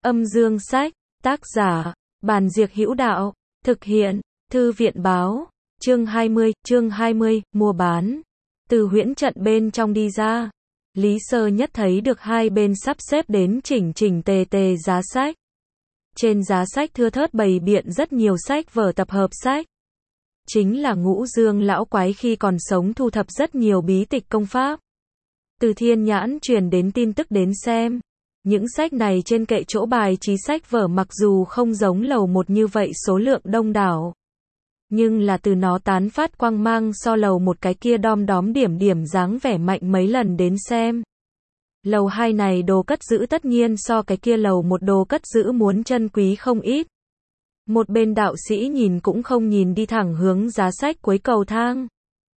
Âm dương sách, tác giả, Bàn Diệc Hữu Đạo, thực hiện, Thư viện báo, chương 20, mua bán. Từ huyễn trận bên trong đi ra, Lý Sơ Nhất thấy được hai bên sắp xếp đến chỉnh chỉnh tề tề giá sách. Trên giá sách thưa thớt bày biện rất nhiều sách vở tập hợp sách. Chính là Ngũ Dương lão quái khi còn sống thu thập rất nhiều bí tịch công pháp. Từ Thiên Nhãn truyền đến tin tức đến xem. Những sách này trên kệ chỗ bài trí sách vở mặc dù không giống lầu một như vậy số lượng đông đảo. Nhưng là từ nó tán phát quang mang so lầu một cái kia đom đóm điểm điểm dáng vẻ mạnh mấy lần đến xem. Lầu 2 này đồ cất giữ tất nhiên so cái kia lầu một đồ cất giữ muốn chân quý không ít. Một bên đạo sĩ nhìn cũng không nhìn đi thẳng hướng giá sách cuối cầu thang.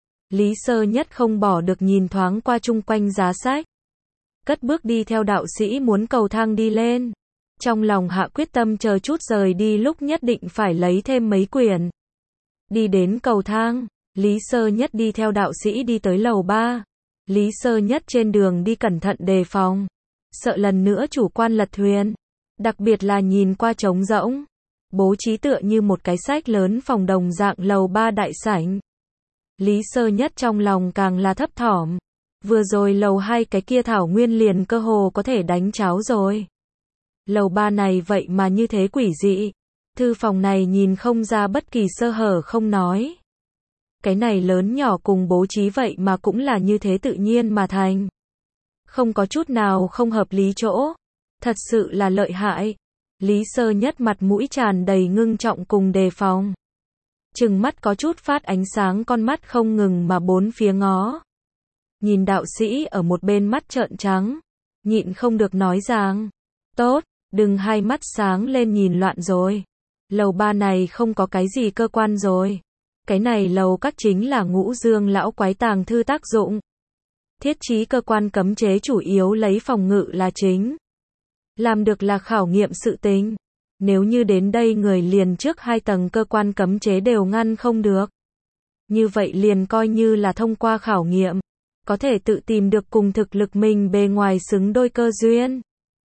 Lý Sơ Nhất không bỏ được nhìn thoáng qua chung quanh giá sách. Cất bước đi theo đạo sĩ muốn cầu thang đi lên. Trong lòng hạ quyết tâm chờ chút rời đi lúc nhất định phải lấy thêm mấy quyển. Đi đến cầu thang, Lý Sơ Nhất đi theo đạo sĩ đi tới lầu 3. Lý Sơ Nhất trên đường đi cẩn thận đề phòng. Sợ lần nữa chủ quan lật thuyền. Đặc biệt là nhìn qua trống rỗng. Bố trí tựa như một cái sách lớn phòng đồng dạng lầu 3 đại sảnh. Lý Sơ Nhất trong lòng càng là thấp thỏm. Vừa rồi lầu 2 cái kia thảo nguyên liền cơ hồ có thể đánh cháo rồi. Lầu 3 này vậy mà như thế quỷ dị. Thư phòng này nhìn không ra bất kỳ sơ hở không nói. Cái này lớn nhỏ cùng bố trí vậy mà cũng là như thế tự nhiên mà thành. Không có chút nào không hợp lý chỗ. Thật sự là lợi hại. Lý Sơ Nhất mặt mũi tràn đầy ngưng trọng cùng đề phòng. Trừng mắt có chút phát ánh sáng con mắt không ngừng mà bốn phía ngó. Nhìn đạo sĩ ở một bên mắt trợn trắng. Nhịn không được nói rằng. Tốt, đừng hai mắt sáng lên nhìn loạn rồi. Lầu 3 này không có cái gì cơ quan rồi. Cái này lầu các chính là Ngũ Dương lão quái tàng thư tác dụng. Thiết trí cơ quan cấm chế chủ yếu lấy phòng ngự là chính. Làm được là khảo nghiệm sự tình. Nếu như đến đây người liền trước 2 tầng cơ quan cấm chế đều ngăn không được. Như vậy liền coi như là thông qua khảo nghiệm. Có thể tự tìm được cùng thực lực mình bề ngoài xứng đôi cơ duyên.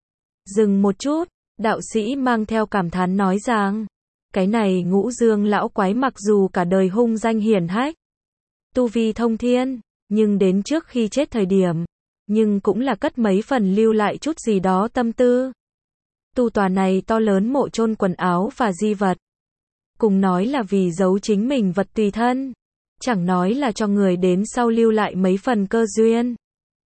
Dừng một chút, đạo sĩ mang theo cảm thán nói rằng. Cái này Ngũ Dương lão quái mặc dù cả đời hung danh hiển hách. Tu vi thông thiên, nhưng đến trước khi chết thời điểm. Nhưng cũng là cất mấy phần lưu lại chút gì đó tâm tư. Tu tòa này to lớn mộ chôn quần áo và di vật. Cùng nói là vì giấu chính mình vật tùy thân. Chẳng nói là cho người đến sau lưu lại mấy phần cơ duyên.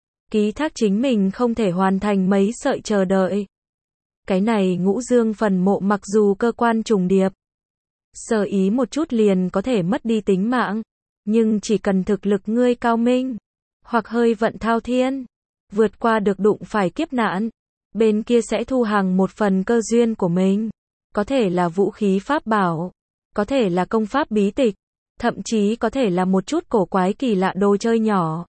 Ký thác chính mình không thể hoàn thành mấy sợi chờ đợi. Cái này Ngũ Dương phần mộ mặc dù cơ quan trùng điệp. Sơ ý một chút liền có thể mất đi tính mạng. Nhưng chỉ cần thực lực ngươi cao minh. Hoặc hơi vận thao thiên. Vượt qua được đụng phải kiếp nạn. Bên kia sẽ thu hàng một phần cơ duyên của mình. Có thể là vũ khí pháp bảo. Có thể là công pháp bí tịch. Thậm chí có thể là một chút cổ quái kỳ lạ đồ chơi nhỏ.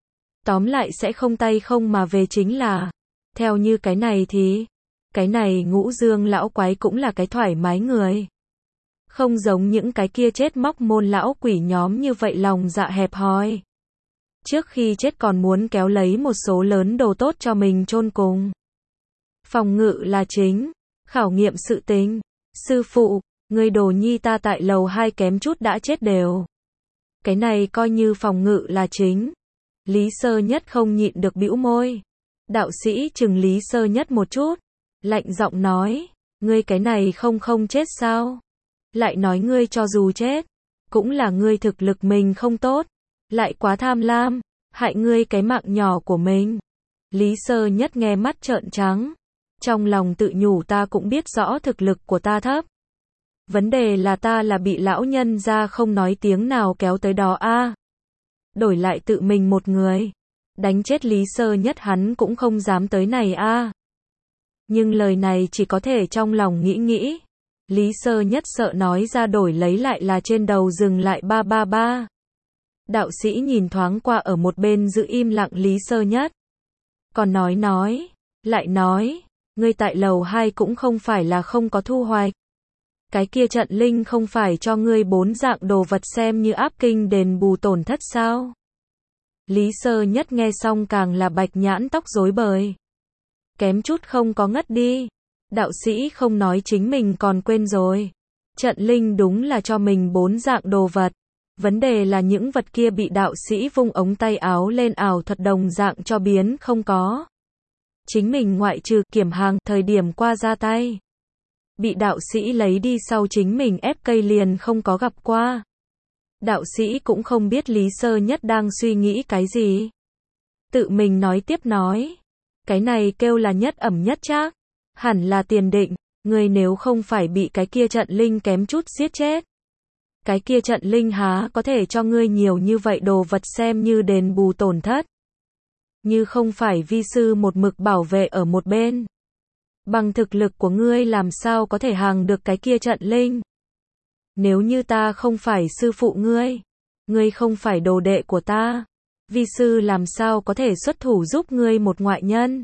Tóm lại sẽ không tay không mà về chính là. Theo như cái này thì. Cái này Ngũ Dương lão quái cũng là cái thoải mái người. Không giống những cái kia chết móc môn lão quỷ nhóm như vậy lòng dạ hẹp hòi. Trước khi chết còn muốn kéo lấy một số lớn đồ tốt cho mình chôn cùng. Phòng ngự là chính. Khảo nghiệm sự tính. Sư phụ, người đồ nhi ta tại lầu 2 kém chút đã chết đều. Cái này coi như phòng ngự là chính. Lý Sơ Nhất không nhịn được bĩu môi. Đạo sĩ chừng Lý Sơ Nhất một chút. Lạnh giọng nói. Ngươi cái này không chết sao? Lại nói ngươi cho dù chết. Cũng là ngươi thực lực mình không tốt. Lại quá tham lam. Hại ngươi cái mạng nhỏ của mình. Lý Sơ Nhất nghe mắt trợn trắng. Trong lòng tự nhủ ta cũng biết rõ thực lực của ta thấp. Vấn đề là ta là bị lão nhân ra không nói tiếng nào kéo tới đó a. Đổi lại tự mình một người. Đánh chết Lý Sơ Nhất hắn cũng không dám tới này a. Nhưng lời này chỉ có thể trong lòng nghĩ. Lý Sơ Nhất sợ nói ra đổi lấy lại là trên đầu dừng lại 333. Đạo sĩ nhìn thoáng qua ở một bên giữ im lặng Lý Sơ Nhất. Còn lại nói, ngươi tại lầu 2 cũng không phải là không có thu hoạch. Cái kia trận linh không phải cho ngươi 4 dạng đồ vật xem như áp kinh đền bù tổn thất sao? Lý Sơ Nhất nghe xong càng là bạch nhãn tóc rối bời. Kém chút không có ngất đi. Đạo sĩ không nói chính mình còn quên rồi. Trận linh đúng là cho mình 4 dạng đồ vật. Vấn đề là những vật kia bị đạo sĩ vung ống tay áo lên ảo thuật đồng dạng cho biến không có. Chính mình ngoại trừ kiểm hàng thời điểm qua ra tay. Bị đạo sĩ lấy đi sau chính mình ép cây liền không có gặp qua. Đạo sĩ cũng không biết Lý Sơ Nhất đang suy nghĩ cái gì. Tự mình nói tiếp nói. Cái này kêu là nhất ẩm nhất trác. Hẳn là tiền định, người nếu không phải bị cái kia trận linh kém chút giết chết. Cái kia trận linh há có thể cho ngươi nhiều như vậy đồ vật xem như đền bù tổn thất. Như không phải vi sư một mực bảo vệ ở một bên. Bằng thực lực của ngươi làm sao có thể hàng được cái kia trận linh. Nếu như ta không phải sư phụ ngươi không phải đồ đệ của ta, vi sư làm sao có thể xuất thủ giúp ngươi một ngoại nhân.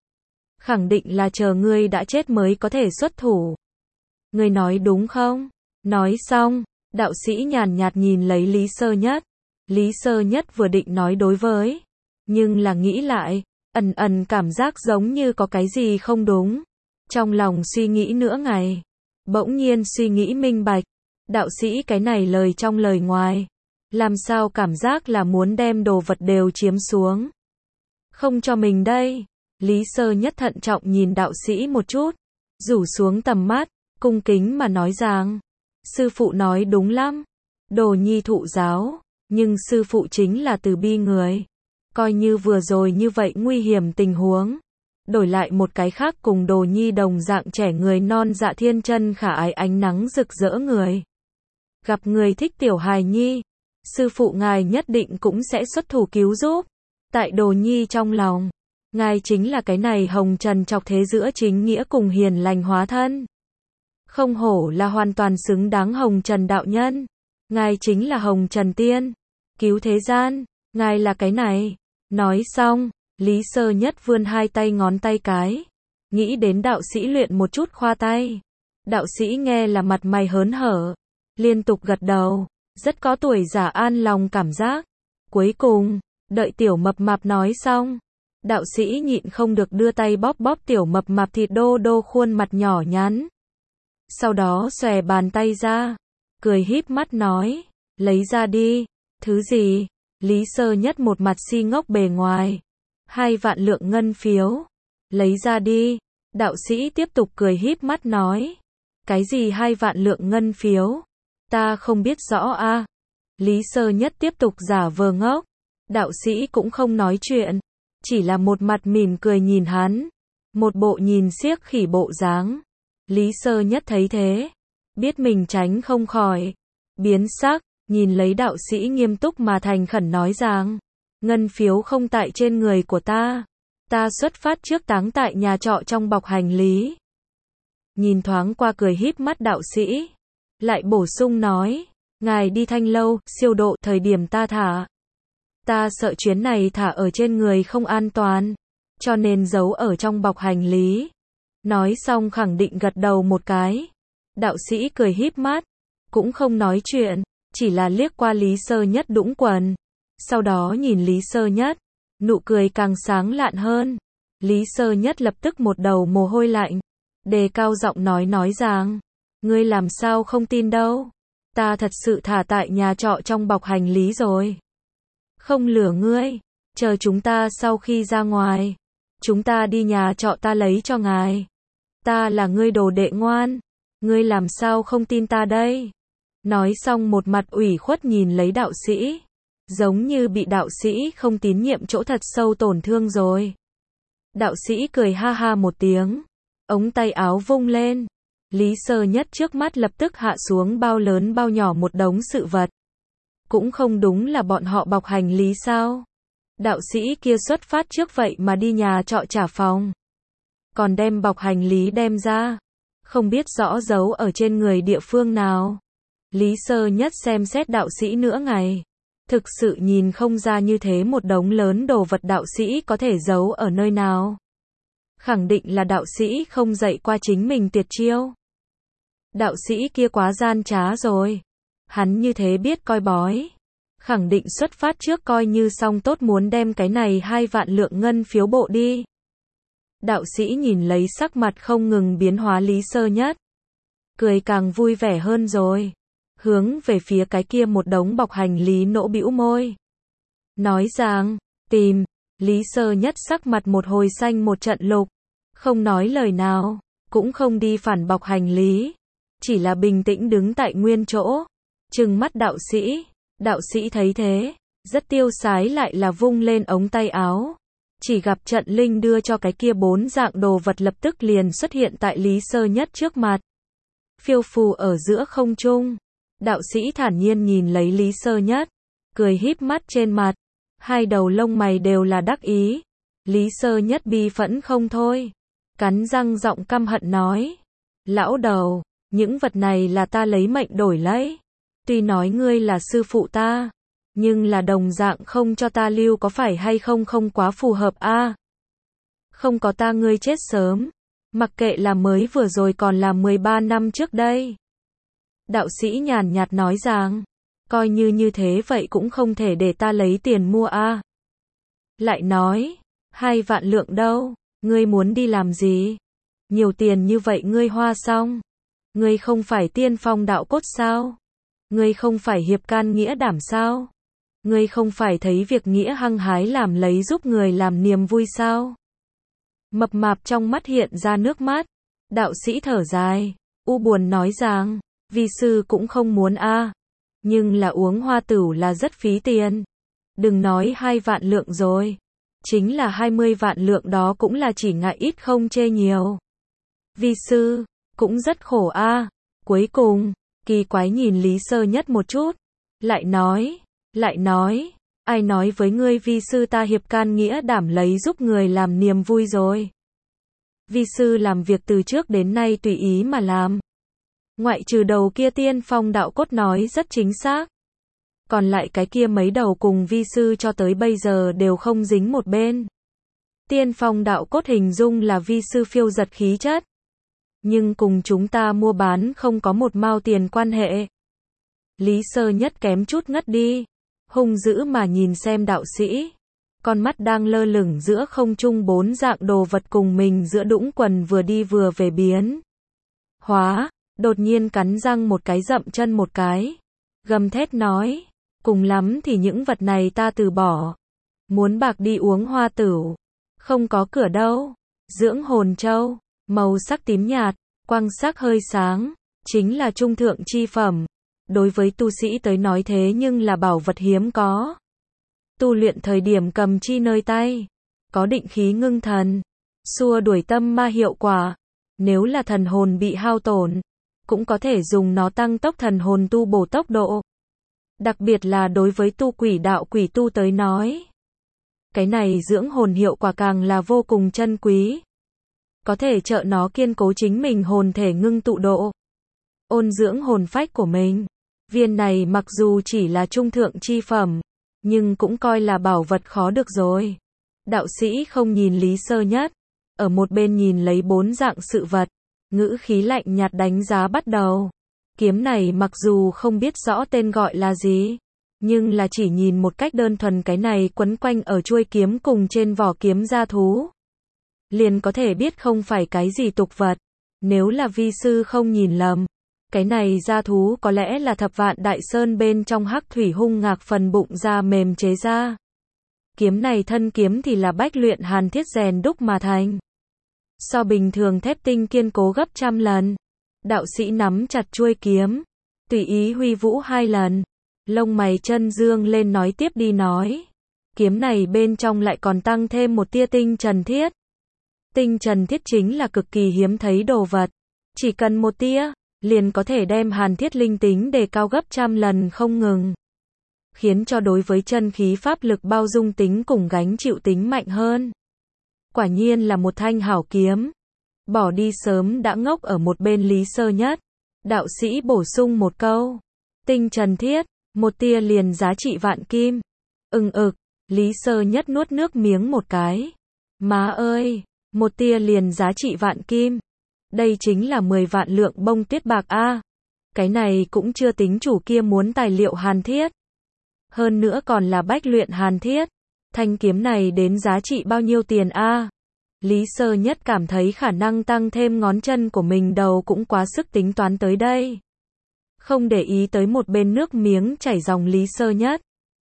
Khẳng định là chờ ngươi đã chết mới có thể xuất thủ. Ngươi nói đúng không? Nói xong, đạo sĩ nhàn nhạt nhìn lấy Lý Sơ Nhất. Lý Sơ Nhất vừa định nói đối với, nhưng là nghĩ lại, ẩn ẩn cảm giác giống như có cái gì không đúng. Trong lòng suy nghĩ nửa ngày, bỗng nhiên suy nghĩ minh bạch, đạo sĩ cái này lời trong lời ngoài, làm sao cảm giác là muốn đem đồ vật đều chiếm xuống. Không cho mình đây. Lý Sơ Nhất thận trọng nhìn đạo sĩ một chút, rủ xuống tầm mắt, cung kính mà nói rằng, sư phụ nói đúng lắm, đồ nhi thụ giáo, nhưng sư phụ chính là từ bi người. Coi như vừa rồi như vậy nguy hiểm tình huống, đổi lại một cái khác cùng đồ nhi đồng dạng trẻ người non dạ thiên chân khả ái ánh nắng rực rỡ người. Gặp người thích tiểu hài nhi, sư phụ ngài nhất định cũng sẽ xuất thủ cứu giúp. Tại đồ nhi trong lòng, ngài chính là cái này hồng trần chọc thế giữa chính nghĩa cùng hiền lành hóa thân. Không hổ là hoàn toàn xứng đáng hồng trần đạo nhân. Ngài chính là hồng trần tiên, cứu thế gian, ngài là cái này. Nói xong, Lý Sơ Nhất vươn hai tay ngón tay cái, nghĩ đến đạo sĩ luyện một chút khoa tay. Đạo sĩ nghe là mặt mày hớn hở, liên tục gật đầu, rất có tuổi già an lòng cảm giác. Cuối cùng, đợi tiểu mập mạp nói xong, đạo sĩ nhịn không được đưa tay bóp bóp tiểu mập mạp thịt đô đô khuôn mặt nhỏ nhắn. Sau đó xòe bàn tay ra, cười híp mắt nói, lấy ra đi. Thứ gì? Lý Sơ Nhất một mặt si ngốc bề ngoài. 2 vạn lượng ngân phiếu. Lấy ra đi. Đạo sĩ tiếp tục cười híp mắt nói. Cái gì 2 vạn lượng ngân phiếu? Ta không biết rõ a. Lý Sơ Nhất tiếp tục giả vờ ngốc. Đạo sĩ cũng không nói chuyện, chỉ là một mặt mỉm cười nhìn hắn, một bộ nhìn xiếc khỉ bộ dáng. Lý Sơ Nhất thấy thế, biết mình tránh không khỏi, biến sắc, nhìn lấy đạo sĩ nghiêm túc mà thành khẩn nói rằng, ngân phiếu không tại trên người của ta xuất phát trước táng tại nhà trọ trong bọc hành lý. Nhìn thoáng qua cười híp mắt đạo sĩ, lại bổ sung nói, ngài đi Thanh Lâu, siêu độ thời điểm ta thả. Ta sợ chuyến này thả ở trên người không an toàn, cho nên giấu ở trong bọc hành lý. Nói xong khẳng định gật đầu một cái. Đạo sĩ cười híp mắt, cũng không nói chuyện, chỉ là liếc qua Lý Sơ Nhất đũng quần. Sau đó nhìn Lý Sơ Nhất, nụ cười càng sáng lạn hơn. Lý Sơ Nhất lập tức một đầu mồ hôi lạnh, đề cao giọng nói rằng, ngươi làm sao không tin đâu, ta thật sự thả tại nhà trọ trong bọc hành lý rồi. Không lừa ngươi, chờ chúng ta sau khi ra ngoài, chúng ta đi nhà trọ ta lấy cho ngài. Ta là ngươi đồ đệ ngoan, ngươi làm sao không tin ta đây? Nói xong một mặt ủy khuất nhìn lấy đạo sĩ, giống như bị đạo sĩ không tín nhiệm chỗ thật sâu tổn thương rồi. Đạo sĩ cười ha ha một tiếng, ống tay áo vung lên. Lý Sơ Nhất trước mắt lập tức hạ xuống bao lớn bao nhỏ một đống sự vật. Cũng không đúng là bọn họ bọc hành lý sao? Đạo sĩ kia xuất phát trước vậy mà đi nhà trọ trả phòng, còn đem bọc hành lý đem ra, không biết rõ giấu ở trên người địa phương nào. Lý Sơ Nhất xem xét đạo sĩ nửa ngày, thực sự nhìn không ra như thế một đống lớn đồ vật đạo sĩ có thể giấu ở nơi nào. Khẳng định là đạo sĩ không dạy qua chính mình tuyệt chiêu. Đạo sĩ kia quá gian trá rồi. Hắn như thế biết coi bói, khẳng định xuất phát trước coi như xong tốt muốn đem cái này 2 vạn lượng ngân phiếu bộ đi. Đạo sĩ nhìn lấy sắc mặt không ngừng biến hóa Lý Sơ Nhất. Cười càng vui vẻ hơn rồi. Hướng về phía cái kia một đống bọc hành lý nỗ bĩu môi. Nói rằng, tìm. Lý Sơ Nhất sắc mặt một hồi xanh một trận lục. Không nói lời nào, cũng không đi phản bọc hành lý. Chỉ là bình tĩnh đứng tại nguyên chỗ. Trừng mắt đạo sĩ. Đạo sĩ thấy thế, rất tiêu sái lại là vung lên ống tay áo. Chỉ gặp trận linh đưa cho cái kia 4 dạng đồ vật lập tức liền xuất hiện tại Lý Sơ Nhất trước mặt. Phiêu phù ở giữa không trung. Đạo sĩ thản nhiên nhìn lấy Lý Sơ Nhất, cười híp mắt trên mặt. Hai đầu lông mày đều là đắc ý. Lý Sơ Nhất bi phẫn không thôi. Cắn răng giọng căm hận nói. Lão đầu, những vật này là ta lấy mệnh đổi lấy. Tuy nói ngươi là sư phụ ta, nhưng là đồng dạng không cho ta lưu có phải hay không không quá phù hợp a. Không có ta ngươi chết sớm. Mặc kệ là mới vừa rồi còn là 13 năm trước đây. Đạo sĩ nhàn nhạt nói rằng, coi như thế vậy cũng không thể để ta lấy tiền mua a. Lại nói, 2 vạn lượng đâu, ngươi muốn đi làm gì? Nhiều tiền như vậy ngươi hoa xong. Ngươi không phải tiên phong đạo cốt sao? Ngươi không phải hiệp can nghĩa đảm sao? Ngươi không phải thấy việc nghĩa hăng hái làm lấy giúp người làm niềm vui sao? Mập mạp trong mắt hiện ra nước mắt. Đạo sĩ thở dài, u buồn nói rằng, vi sư cũng không muốn a, nhưng là uống hoa tửu là rất phí tiền. Đừng nói 2 vạn lượng rồi, chính là 20 vạn lượng đó cũng là chỉ ngại ít không chê nhiều. Vi sư cũng rất khổ a. Cuối cùng, kỳ quái nhìn Lý Sơ Nhất một chút, lại nói, ai nói với ngươi vi sư ta hiệp can nghĩa đảm lấy giúp người làm niềm vui rồi. Vi sư làm việc từ trước đến nay tùy ý mà làm. Ngoại trừ đầu kia tiên phong đạo cốt nói rất chính xác. Còn lại cái kia mấy đầu cùng vi sư cho tới bây giờ đều không dính một bên. Tiên phong đạo cốt hình dung là vi sư phiêu giật khí chất. Nhưng cùng chúng ta mua bán không có một mao tiền quan hệ. Lý Sơ Nhất kém chút ngất đi. Hung dữ mà nhìn xem đạo sĩ. Con mắt đang lơ lửng giữa không trung 4 dạng đồ vật cùng mình giữa đũng quần vừa đi vừa về biến. Hóa, đột nhiên cắn răng một cái dậm chân một cái. Gầm thét nói, cùng lắm thì những vật này ta từ bỏ. Muốn bạc đi uống hoa tửu. Không có cửa đâu. Dưỡng hồn châu, màu sắc tím nhạt, quang sắc hơi sáng, chính là trung thượng chi phẩm. Đối với tu sĩ tới nói thế nhưng là bảo vật hiếm có. Tu luyện thời điểm cầm chi nơi tay, có định khí ngưng thần, xua đuổi tâm ma hiệu quả. Nếu là thần hồn bị hao tổn, cũng có thể dùng nó tăng tốc thần hồn tu bổ tốc độ. Đặc biệt là đối với tu quỷ đạo quỷ tu tới nói. Cái này dưỡng hồn hiệu quả càng là vô cùng chân quý. Có thể trợ nó kiên cố chính mình hồn thể ngưng tụ độ. Ôn dưỡng hồn phách của mình. Viên này mặc dù chỉ là trung thượng chi phẩm, nhưng cũng coi là bảo vật khó được rồi. Đạo sĩ không nhìn Lý Sơ Nhất, ở một bên nhìn lấy 4 dạng sự vật, ngữ khí lạnh nhạt đánh giá bắt đầu. Kiếm này mặc dù không biết rõ tên gọi là gì, nhưng là chỉ nhìn một cách đơn thuần cái này quấn quanh ở chuôi kiếm cùng trên vỏ kiếm gia thú. Liền có thể biết không phải cái gì tục vật. Nếu là vi sư không nhìn lầm, cái này gia thú có lẽ là Thập Vạn Đại Sơn bên trong hắc thủy hung ngạc phần bụng da mềm chế ra. Kiếm này thân kiếm thì là bách luyện hàn thiết rèn đúc mà thành. So bình thường thép tinh kiên cố gấp trăm lần. Đạo sĩ nắm chặt chuôi kiếm, tùy ý huy vũ 2 lần. Lông mày chân dương lên nói tiếp đi nói. Kiếm này bên trong lại còn tăng thêm một tia tinh trần thiết. Tinh trần thiết chính là cực kỳ hiếm thấy đồ vật. Chỉ cần một tia, liền có thể đem hàn thiết linh tính đề cao gấp trăm lần không ngừng. Khiến cho đối với chân khí pháp lực bao dung tính cùng gánh chịu tính mạnh hơn. Quả nhiên là một thanh hảo kiếm. Bỏ đi sớm đã ngốc ở một bên Lý Sơ Nhất. Đạo sĩ bổ sung một câu. Tinh trần thiết, một tia liền giá trị vạn kim. Lý Sơ Nhất nuốt nước miếng một cái. Má ơi, một tia liền giá trị vạn kim. Đây chính là 10 vạn lượng bông tuyết bạc a. Cái này cũng chưa tính chủ kia muốn tài liệu hàn thiết. Hơn nữa còn là bách luyện hàn thiết. Thanh kiếm này đến giá trị bao nhiêu tiền a? Lý Sơ Nhất cảm thấy khả năng tăng thêm ngón chân của mình đầu cũng quá sức tính toán tới đây. Không để ý tới một bên nước miếng chảy dòng Lý Sơ Nhất.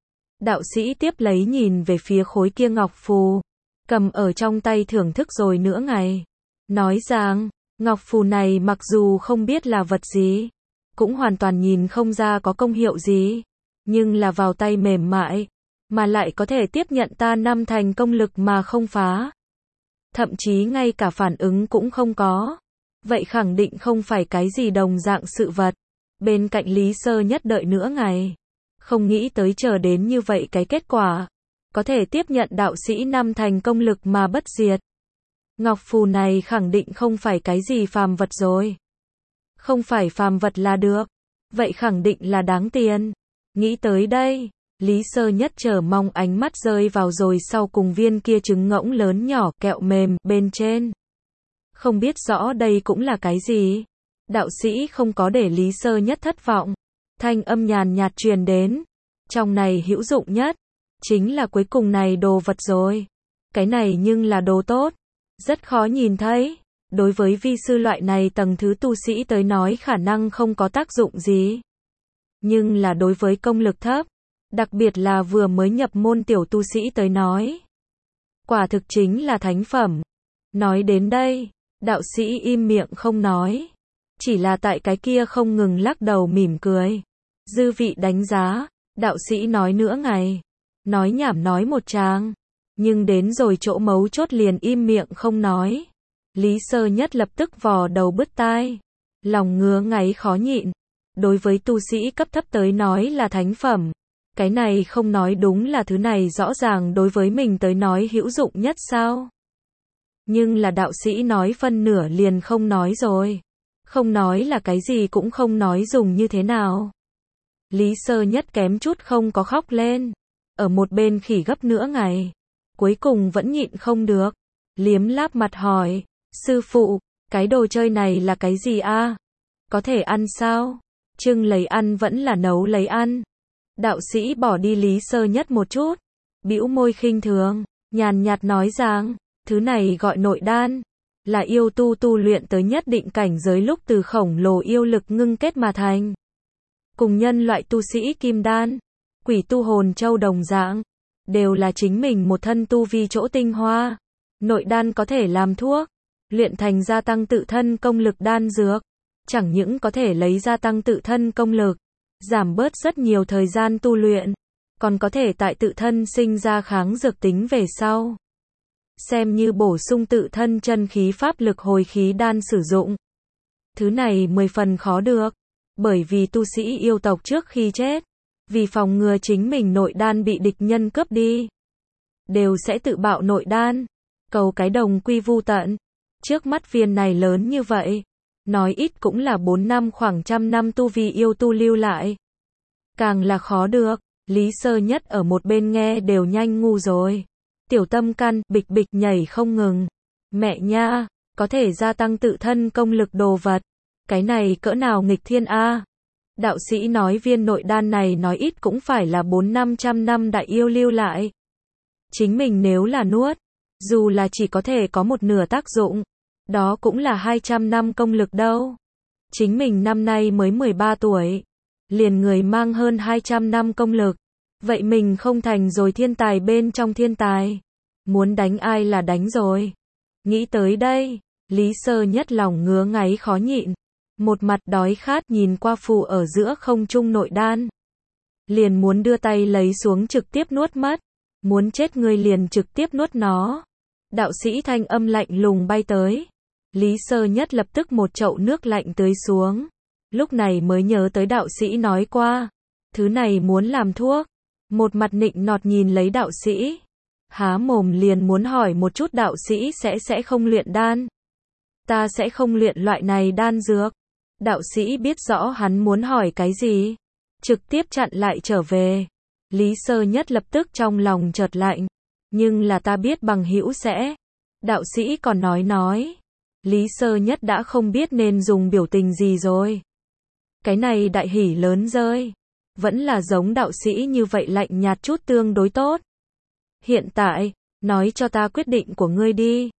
Đạo sĩ tiếp lấy nhìn về phía khối kia ngọc phù, cầm ở trong tay thưởng thức rồi nửa ngày. Nói rằng, ngọc phù này mặc dù không biết là vật gì, cũng hoàn toàn nhìn không ra có công hiệu gì, nhưng là vào tay mềm mại, mà lại có thể tiếp nhận ta 5 thành công lực mà không phá. Thậm chí ngay cả phản ứng cũng không có. Vậy khẳng định không phải cái gì đồng dạng sự vật. Bên cạnh Lý Sơ Nhất đợi nửa ngày. Không nghĩ tới chờ đến như vậy cái kết quả. Có thể tiếp nhận đạo sĩ 5 thành công lực mà bất diệt. Ngọc phù này khẳng định không phải cái gì phàm vật rồi. Không phải phàm vật là được. Vậy khẳng định là đáng tiền. Nghĩ tới đây, Lý Sơ Nhất chờ mong ánh mắt rơi vào rồi sau cùng viên kia trứng ngỗng lớn nhỏ kẹo mềm bên trên. Không biết rõ đây cũng là cái gì. Đạo sĩ không có để Lý Sơ Nhất thất vọng. Thanh âm nhàn nhạt truyền đến. Trong này hữu dụng nhất, chính là cuối cùng này đồ vật rồi. Cái này nhưng là đồ tốt. Rất khó nhìn thấy. Đối với vi sư loại này tầng thứ tu sĩ tới nói khả năng không có tác dụng gì. Nhưng là đối với công lực thấp, đặc biệt là vừa mới nhập môn tiểu tu sĩ tới nói. Quả thực chính là thánh phẩm. Nói đến đây, đạo sĩ im miệng không nói. Chỉ là tại cái kia không ngừng lắc đầu mỉm cười. Dư vị đánh giá, đạo sĩ nói nửa ngày. Nói nhảm nói một tràng. Nhưng đến rồi chỗ mấu chốt liền im miệng không nói. Lý Sơ Nhất lập tức vò đầu bứt tai. Lòng ngứa ngáy khó nhịn. Đối với tu sĩ cấp thấp tới nói là thánh phẩm. Cái này không nói đúng là thứ này rõ ràng đối với mình tới nói hữu dụng nhất sao? Nhưng là đạo sĩ nói phân nửa liền không nói rồi. Không nói là cái gì cũng không nói dùng như thế nào. Lý Sơ Nhất kém chút không có khóc lên. Ở một bên khỉ gấp nửa ngày. Cuối cùng vẫn nhịn không được. Liếm láp mặt hỏi. Sư phụ, cái đồ chơi này là cái gì a? Có thể ăn sao? Trưng lấy ăn vẫn là nấu lấy ăn. Đạo sĩ bỏ đi Lý Sơ Nhất một chút. Bĩu môi khinh thường. Nhàn nhạt nói rằng. Thứ này gọi nội đan. Là yêu tu tu luyện tới nhất định cảnh giới lúc từ khổng lồ yêu lực ngưng kết mà thành. Cùng nhân loại tu sĩ kim đan, quỷ tu hồn châu đồng dạng, đều là chính mình một thân tu vi chỗ tinh hoa. Nội đan có thể làm thuốc, luyện thành gia tăng tự thân công lực đan dược, chẳng những có thể lấy gia tăng tự thân công lực, giảm bớt rất nhiều thời gian tu luyện, còn có thể tại tự thân sinh ra kháng dược tính về sau. Xem như bổ sung tự thân chân khí pháp lực hồi khí đan sử dụng. Thứ này 10 phần khó được, bởi vì tu sĩ yêu tộc trước khi chết, vì phòng ngừa chính mình nội đan bị địch nhân cướp đi, đều sẽ tự bạo nội đan, cầu cái đồng quy vu tận. Trước mắt viên này lớn như vậy, nói ít cũng là 4 năm khoảng 100 năm tu vi yêu tu lưu lại. Càng là khó được, Lý Sơ Nhất ở một bên nghe đều nhanh ngu rồi. Tiểu tâm can, bịch bịch nhảy không ngừng. Mẹ nha, có thể gia tăng tự thân công lực đồ vật. Cái này cỡ nào nghịch thiên a? Đạo sĩ nói viên nội đan này nói ít cũng phải là 400-500 năm đại yêu lưu lại. Chính mình nếu là nuốt, dù là chỉ có thể có một nửa tác dụng, đó cũng là 200 năm công lực đâu. Chính mình năm nay mới 13 tuổi, liền người mang hơn 200 năm công lực. Vậy mình không thành rồi thiên tài bên trong thiên tài. Muốn đánh ai là đánh rồi. Nghĩ tới đây, Lý Sơ Nhất lòng ngứa ngáy khó nhịn. Một mặt đói khát nhìn qua phù ở giữa không trung nội đan. Liền muốn đưa tay lấy xuống trực tiếp nuốt mất. Muốn chết người liền trực tiếp nuốt nó. Đạo sĩ thanh âm lạnh lùng bay tới. Lý Sơ Nhất lập tức một chậu nước lạnh tưới xuống. Lúc này mới nhớ tới đạo sĩ nói qua. Thứ này muốn làm thuốc. Một mặt nịnh nọt nhìn lấy đạo sĩ. Há mồm liền muốn hỏi một chút đạo sĩ sẽ không luyện đan. Ta sẽ không luyện loại này đan dược. Đạo sĩ biết rõ hắn muốn hỏi cái gì. Trực tiếp chặn lại trở về. Lý Sơ Nhất lập tức trong lòng chợt lạnh. Nhưng là ta biết bằng hữu sẽ. Đạo sĩ còn nói. Lý Sơ Nhất đã không biết nên dùng biểu tình gì rồi. Cái này đại hỉ lớn rơi. Vẫn là giống đạo sĩ như vậy lạnh nhạt chút tương đối tốt. Hiện tại, nói cho ta quyết định của ngươi đi.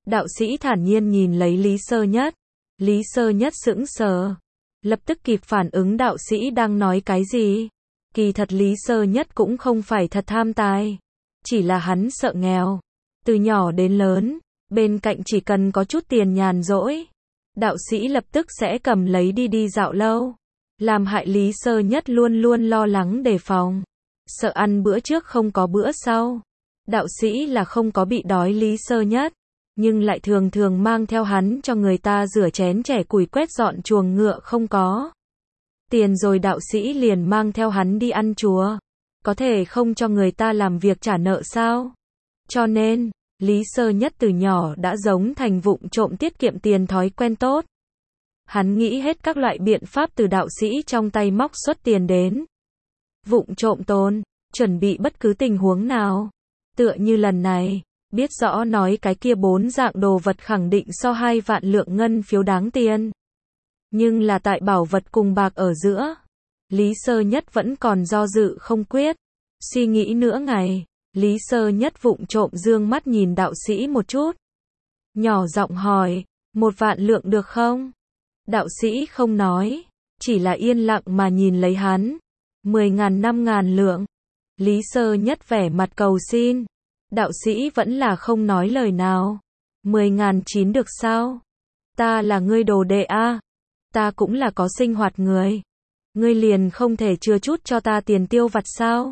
Đạo sĩ thản nhiên nhìn lấy Lý Sơ Nhất. Lý Sơ Nhất sững sờ. Lập tức kịp phản ứng đạo sĩ đang nói cái gì. Kỳ thật Lý Sơ Nhất cũng không phải thật tham tài. Chỉ là hắn sợ nghèo. Từ nhỏ đến lớn, bên cạnh chỉ cần có chút tiền nhàn rỗi, đạo sĩ lập tức sẽ cầm lấy đi dạo lâu. Làm hại Lý Sơ Nhất luôn luôn lo lắng đề phòng. Sợ ăn bữa trước không có bữa sau. Đạo sĩ là không có bị đói Lý Sơ Nhất, nhưng lại thường thường mang theo hắn cho người ta rửa chén chẻ củi quét dọn chuồng ngựa không có tiền rồi đạo sĩ liền mang theo hắn đi ăn chùa. Có thể không cho người ta làm việc trả nợ sao? Cho nên, Lý Sơ Nhất từ nhỏ đã giống thành vụng trộm tiết kiệm tiền thói quen tốt. Hắn nghĩ hết các loại biện pháp từ đạo sĩ trong tay móc xuất tiền đến. Vụng trộm tồn, chuẩn bị bất cứ tình huống nào. Tựa như lần này, biết rõ nói cái kia 4 dạng đồ vật khẳng định so 2 vạn lượng ngân phiếu đáng tiền. Nhưng là tại bảo vật cùng bạc ở giữa. Lý Sơ Nhất vẫn còn do dự không quyết. Suy nghĩ nửa ngày, Lý Sơ Nhất vụng trộm dương mắt nhìn đạo sĩ một chút. Nhỏ giọng hỏi, 1 vạn lượng được không? Đạo sĩ không nói, chỉ là yên lặng mà nhìn lấy hắn. 10.000 5.000 lượng. Lý Sơ Nhất vẻ mặt cầu xin. Đạo sĩ vẫn là không nói lời nào. 10.009 được sao? Ta là ngươi đồ đệ a, ta cũng là có sinh hoạt người. Ngươi liền không thể chừa chút cho ta tiền tiêu vặt sao?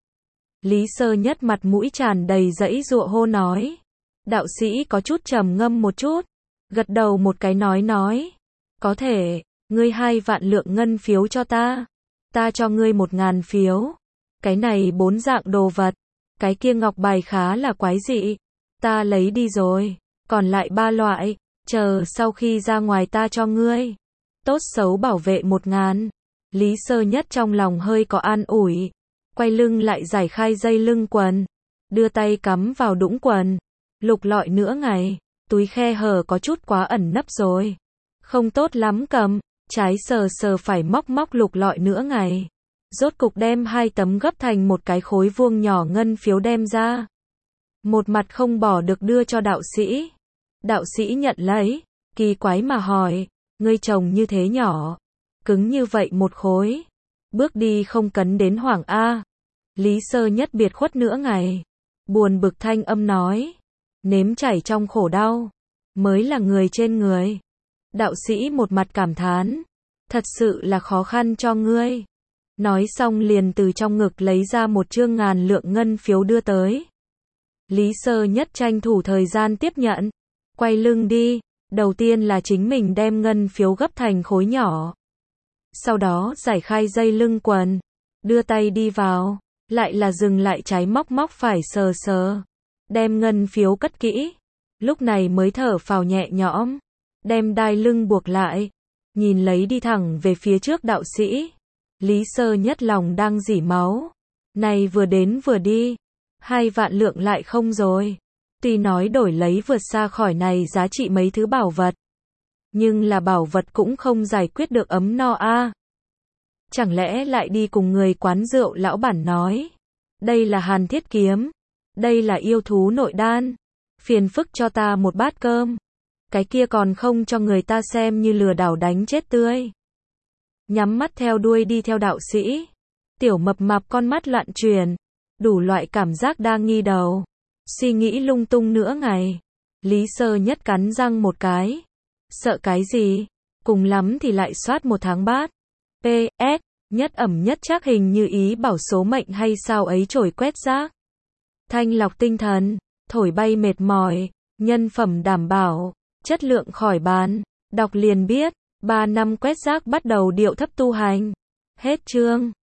Lý Sơ Nhất mặt mũi tràn đầy giãy giụa hô nói. Đạo sĩ có chút trầm ngâm một chút, gật đầu một cái nói. Có thể, ngươi 2 vạn lượng ngân phiếu cho ta. Ta cho ngươi 1.000 phiếu. Cái này 4 dạng đồ vật. Cái kia ngọc bài khá là quái dị. Ta lấy đi rồi. Còn lại 3 loại. Chờ sau khi ra ngoài ta cho ngươi. Tốt xấu bảo vệ 1.000. Lý Sơ Nhất trong lòng hơi có an ủi. Quay lưng lại giải khai dây lưng quần. Đưa tay cắm vào đũng quần. Lục lọi nửa ngày. Túi khe hở có chút quá ẩn nấp rồi. Không tốt lắm cầm. Trái sờ phải móc lục lọi nửa ngày. Rốt cục đem 2 tấm gấp thành một cái khối vuông nhỏ ngân phiếu đem ra. Một mặt không bỏ được đưa cho đạo sĩ. Đạo sĩ nhận lấy, kỳ quái mà hỏi, ngươi trồng như thế nhỏ, cứng như vậy một khối. Bước đi không cấn đến hoảng a. Lý Sơ Nhất biệt khuất nửa ngày. Buồn bực thanh âm nói, nếm trải trong khổ đau, mới là người trên người. Đạo sĩ một mặt cảm thán, thật sự là khó khăn cho ngươi. Nói xong liền từ trong ngực lấy ra 1 trương 1.000 lượng ngân phiếu đưa tới. Lý Sơ Nhất tranh thủ thời gian tiếp nhận. Quay lưng đi. Đầu tiên là chính mình đem ngân phiếu gấp thành khối nhỏ. Sau đó giải khai dây lưng quần. Đưa tay đi vào. Lại là dừng lại trái móc phải sờ. Đem ngân phiếu cất kỹ. Lúc này mới thở phào nhẹ nhõm. Đem đai lưng buộc lại. Nhìn lấy đi thẳng về phía trước đạo sĩ. Lý Sơ Nhất lòng đang rỉ máu. Này vừa đến vừa đi. 2 vạn lượng lại không rồi. Tuy nói đổi lấy vượt xa khỏi này giá trị mấy thứ bảo vật. Nhưng là bảo vật cũng không giải quyết được ấm no a. Chẳng lẽ lại đi cùng người quán rượu lão bản nói. Đây là hàn thiết kiếm. Đây là yêu thú nội đan. Phiền phức cho ta 1 bát cơm. Cái kia còn không cho người ta xem như lừa đảo đánh chết tươi. Nhắm mắt theo đuôi đi theo đạo sĩ. Tiểu mập mạp con mắt loạn chuyển. Đủ loại cảm giác đang nghi đầu. Suy nghĩ lung tung nửa ngày. Lý Sơ Nhất cắn răng một cái. Sợ cái gì? Cùng lắm thì lại soát 1 tháng bát. PS. Nhất ẩm nhất chắc hình như ý bảo số mệnh hay sao ấy trổi quét rác. Thanh lọc tinh thần. Thổi bay mệt mỏi. Nhân phẩm đảm bảo. Chất lượng khỏi bàn. Đọc liền biết. 3 năm quét rác bắt đầu điệu thấp tu hành. Hết chương.